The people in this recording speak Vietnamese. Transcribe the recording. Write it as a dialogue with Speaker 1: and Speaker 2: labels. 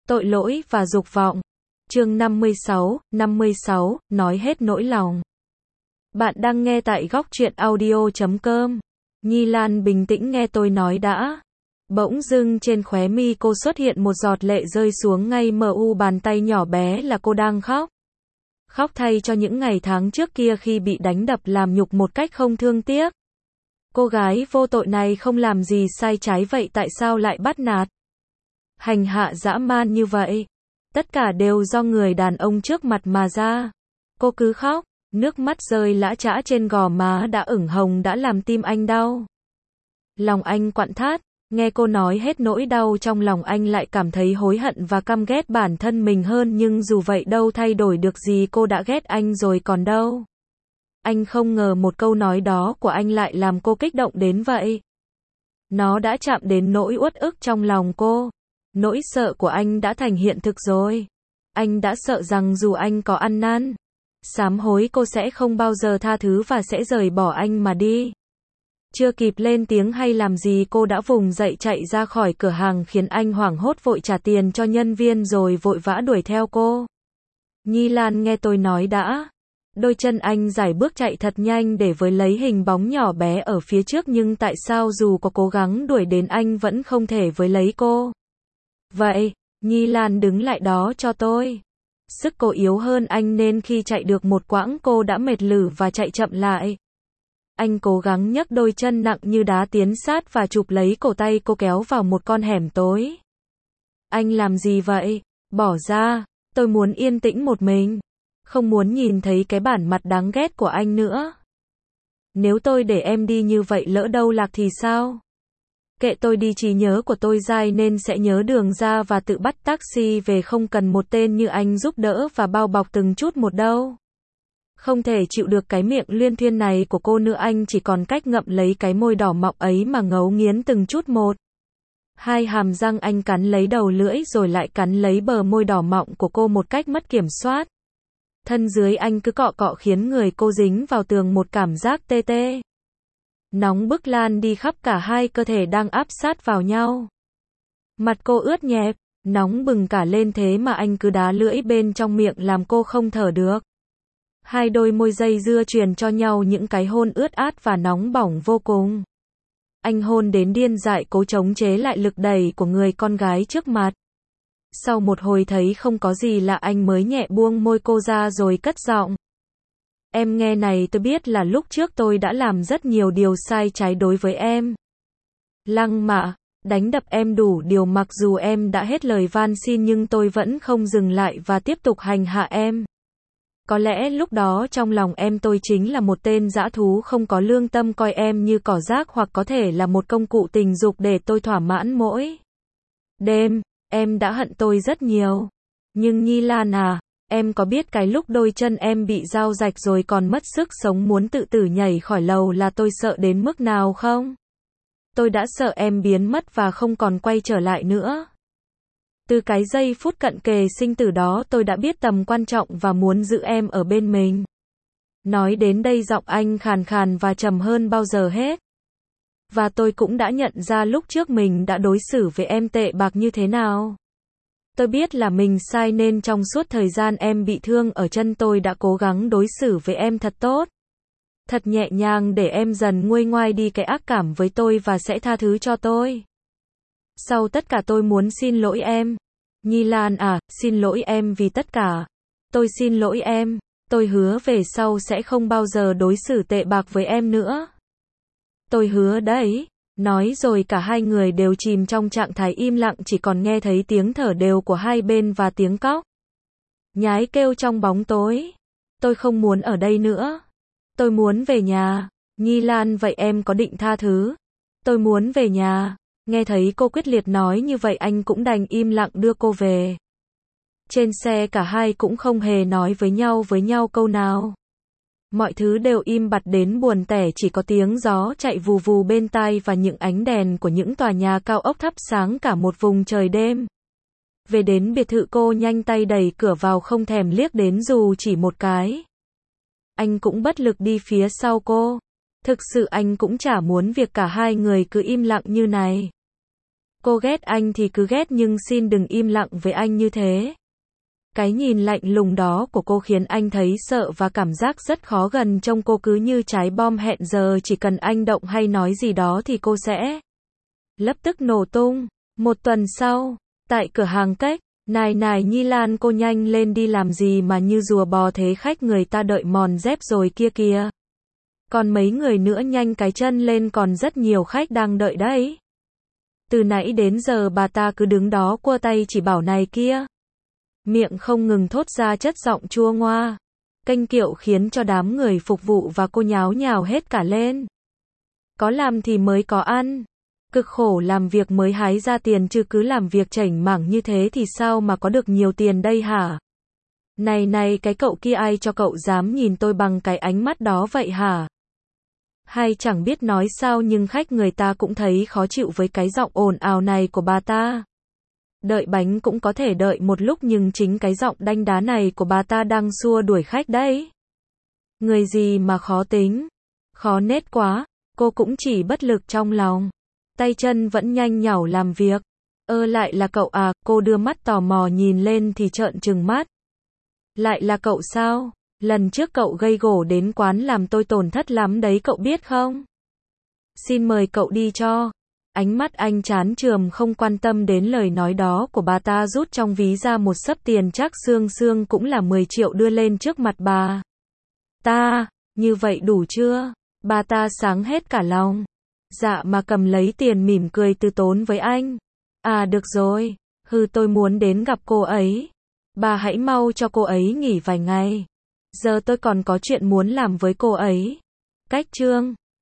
Speaker 1: Tội lỗi và dục vọng. Chương 56, nói hết nỗi lòng. Bạn đang nghe tại góc truyện audio.com. Nhi Lan bình tĩnh nghe tôi nói đã. Bỗng dưng trên khóe mi cô xuất hiện một giọt lệ rơi xuống ngay mu bàn tay nhỏ bé là cô đang khóc. Khóc thay cho những ngày tháng trước kia khi bị đánh đập làm nhục một cách không thương tiếc. Cô gái vô tội này không làm gì sai trái vậy tại sao lại bắt nạt, hành hạ dã man như vậy? Tất cả đều do người đàn ông trước mặt mà ra. Cô cứ khóc, nước mắt rơi lã chã trên gò má đã ửng hồng đã làm tim anh đau. Lòng anh quặn thắt, nghe cô nói hết nỗi đau trong lòng anh lại cảm thấy hối hận và căm ghét bản thân mình hơn, nhưng dù vậy đâu thay đổi được gì, cô đã ghét anh rồi còn đâu. Anh không ngờ một câu nói đó của anh lại làm cô kích động đến vậy. Nó đã chạm đến nỗi uất ức trong lòng cô. Nỗi sợ của anh đã thành hiện thực rồi. Anh đã sợ rằng dù anh có ăn năn sám hối cô sẽ không bao giờ tha thứ và sẽ rời bỏ anh mà đi. Chưa kịp lên tiếng hay làm gì cô đã vùng dậy chạy ra khỏi cửa hàng, khiến anh hoảng hốt vội trả tiền cho nhân viên rồi vội vã đuổi theo cô. Nhi Lan nghe tôi nói đã. Đôi chân anh giải bước chạy thật nhanh để với lấy hình bóng nhỏ bé ở phía trước, nhưng tại sao dù có cố gắng đuổi đến anh vẫn không thể với lấy cô. Vậy, Nhi Lan đứng lại đó cho tôi. Sức cô yếu hơn anh nên khi chạy được một quãng cô đã mệt lử và chạy chậm lại. Anh cố gắng nhấc đôi chân nặng như đá tiến sát và chụp lấy cổ tay cô kéo vào một con hẻm tối. Anh làm gì vậy? Bỏ ra, tôi muốn yên tĩnh một mình. Không muốn nhìn thấy cái bản mặt đáng ghét của anh nữa. Nếu tôi để em đi như vậy lỡ đâu lạc thì sao? Kệ tôi đi, trí nhớ của tôi dai nên sẽ nhớ đường ra và tự bắt taxi về, không cần một tên như anh giúp đỡ và bao bọc từng chút một đâu. Không thể chịu được cái miệng luyên thuyên này của cô nữa, anh chỉ còn cách ngậm lấy cái môi đỏ mọng ấy mà ngấu nghiến từng chút một. Hai hàm răng anh cắn lấy đầu lưỡi rồi lại cắn lấy bờ môi đỏ mọng của cô một cách mất kiểm soát. Thân dưới anh cứ cọ cọ khiến người cô dính vào tường, một cảm giác tê tê. Nóng bức lan đi khắp cả hai cơ thể đang áp sát vào nhau. Mặt cô ướt nhẹp, nóng bừng cả lên, thế mà anh cứ đá lưỡi bên trong miệng làm cô không thở được. Hai đôi môi dây dưa truyền cho nhau những cái hôn ướt át và nóng bỏng vô cùng. Anh hôn đến điên dại cố chống chế lại lực đẩy của người con gái trước mặt. Sau một hồi thấy không có gì lạ, anh mới nhẹ buông môi cô ra rồi cất giọng. Em nghe này, tôi biết là lúc trước tôi đã làm rất nhiều điều sai trái đối với em. Lăng mạ, đánh đập em đủ điều, mặc dù em đã hết lời van xin nhưng tôi vẫn không dừng lại và tiếp tục hành hạ em. Có lẽ lúc đó trong lòng em tôi chính là một tên dã thú không có lương tâm, coi em như cỏ rác hoặc có thể là một công cụ tình dục để tôi thỏa mãn mỗi đêm. Em đã hận tôi rất nhiều. Nhưng Nhi Lan à, em có biết cái lúc đôi chân em bị dao rạch rồi còn mất sức sống muốn tự tử nhảy khỏi lầu là tôi sợ đến mức nào không? Tôi đã sợ em biến mất và không còn quay trở lại nữa. Từ cái giây phút cận kề sinh tử đó tôi đã biết tầm quan trọng và muốn giữ em ở bên mình. Nói đến đây giọng anh khàn khàn và trầm hơn bao giờ hết. Và tôi cũng đã nhận ra lúc trước mình đã đối xử với em tệ bạc như thế nào. Tôi biết là mình sai nên trong suốt thời gian em bị thương ở chân tôi đã cố gắng đối xử với em thật tốt. Thật nhẹ nhàng để em dần nguôi ngoai đi cái ác cảm với tôi và sẽ tha thứ cho tôi. Sau tất cả tôi muốn xin lỗi em. Nhi Lan à, xin lỗi em vì tất cả. Tôi xin lỗi em. Tôi hứa về sau sẽ không bao giờ đối xử tệ bạc với em nữa. Tôi hứa đấy. Nói rồi cả hai người đều chìm trong trạng thái im lặng, chỉ còn nghe thấy tiếng thở đều của hai bên và tiếng cóc nhái kêu trong bóng tối. Tôi không muốn ở đây nữa. Tôi muốn về nhà. Nhi Lan, vậy em có định tha thứ? Tôi muốn về nhà. Nghe thấy cô quyết liệt nói như vậy anh cũng đành im lặng đưa cô về. Trên xe cả hai cũng không hề nói với nhau câu nào. Mọi thứ đều im bặt đến buồn tẻ, chỉ có tiếng gió chạy vù vù bên tai và những ánh đèn của những tòa nhà cao ốc thắp sáng cả một vùng trời đêm. Về đến biệt thự cô nhanh tay đẩy cửa vào không thèm liếc đến dù chỉ một cái. Anh cũng bất lực đi phía sau cô. Thực sự anh cũng chả muốn việc cả hai người cứ im lặng như này. Cô ghét anh thì cứ ghét nhưng xin đừng im lặng với anh như thế. Cái nhìn lạnh lùng đó của cô khiến anh thấy sợ và cảm giác rất khó gần, trông cô cứ như trái bom hẹn giờ chỉ cần anh động hay nói gì đó thì cô sẽ lập tức nổ tung. Một tuần sau, tại cửa hàng cách, nài nài Nhi Lan cô nhanh lên đi làm gì mà như rùa bò thế, khách người ta đợi mòn dép rồi kia kìa. Còn mấy người nữa nhanh cái chân lên, còn rất nhiều khách đang đợi đấy. Từ nãy đến giờ bà ta cứ đứng đó cua tay chỉ bảo này kia. Miệng không ngừng thốt ra chất giọng chua ngoa, kênh kiệu khiến cho đám người phục vụ và cô nháo nhào hết cả lên. Có làm thì mới có ăn. Cực khổ làm việc mới hái ra tiền chứ cứ làm việc chảnh mảng như thế thì sao mà có được nhiều tiền đây hả? Này này cái cậu kia, ai cho cậu dám nhìn tôi bằng cái ánh mắt đó vậy hả? Hay chẳng biết nói sao nhưng khách người ta cũng thấy khó chịu với cái giọng ồn ào này của bà ta. Đợi bánh cũng có thể đợi một lúc nhưng chính cái giọng đanh đá này của bà ta đang xua đuổi khách đấy. Người gì mà khó tính, khó nết quá, cô cũng chỉ bất lực trong lòng. Tay chân vẫn nhanh nhảu làm việc. Lại là cậu à, cô đưa mắt tò mò nhìn lên thì trợn trừng mắt. Lại là cậu sao? Lần trước cậu gây gổ đến quán làm tôi tổn thất lắm đấy cậu biết không? Xin mời cậu đi cho. Ánh mắt anh chán chường không quan tâm đến lời nói đó của bà ta, rút trong ví ra một xấp tiền chắc xương cũng là 10 triệu đưa lên trước mặt bà ta. Như vậy đủ chưa? Bà ta sáng hết cả lòng. Dạ mà cầm lấy tiền mỉm cười từ tốn với anh. À được rồi, tôi muốn đến gặp cô ấy. Bà hãy mau cho cô ấy nghỉ vài ngày. Giờ tôi còn có chuyện muốn làm với cô ấy. Cách chương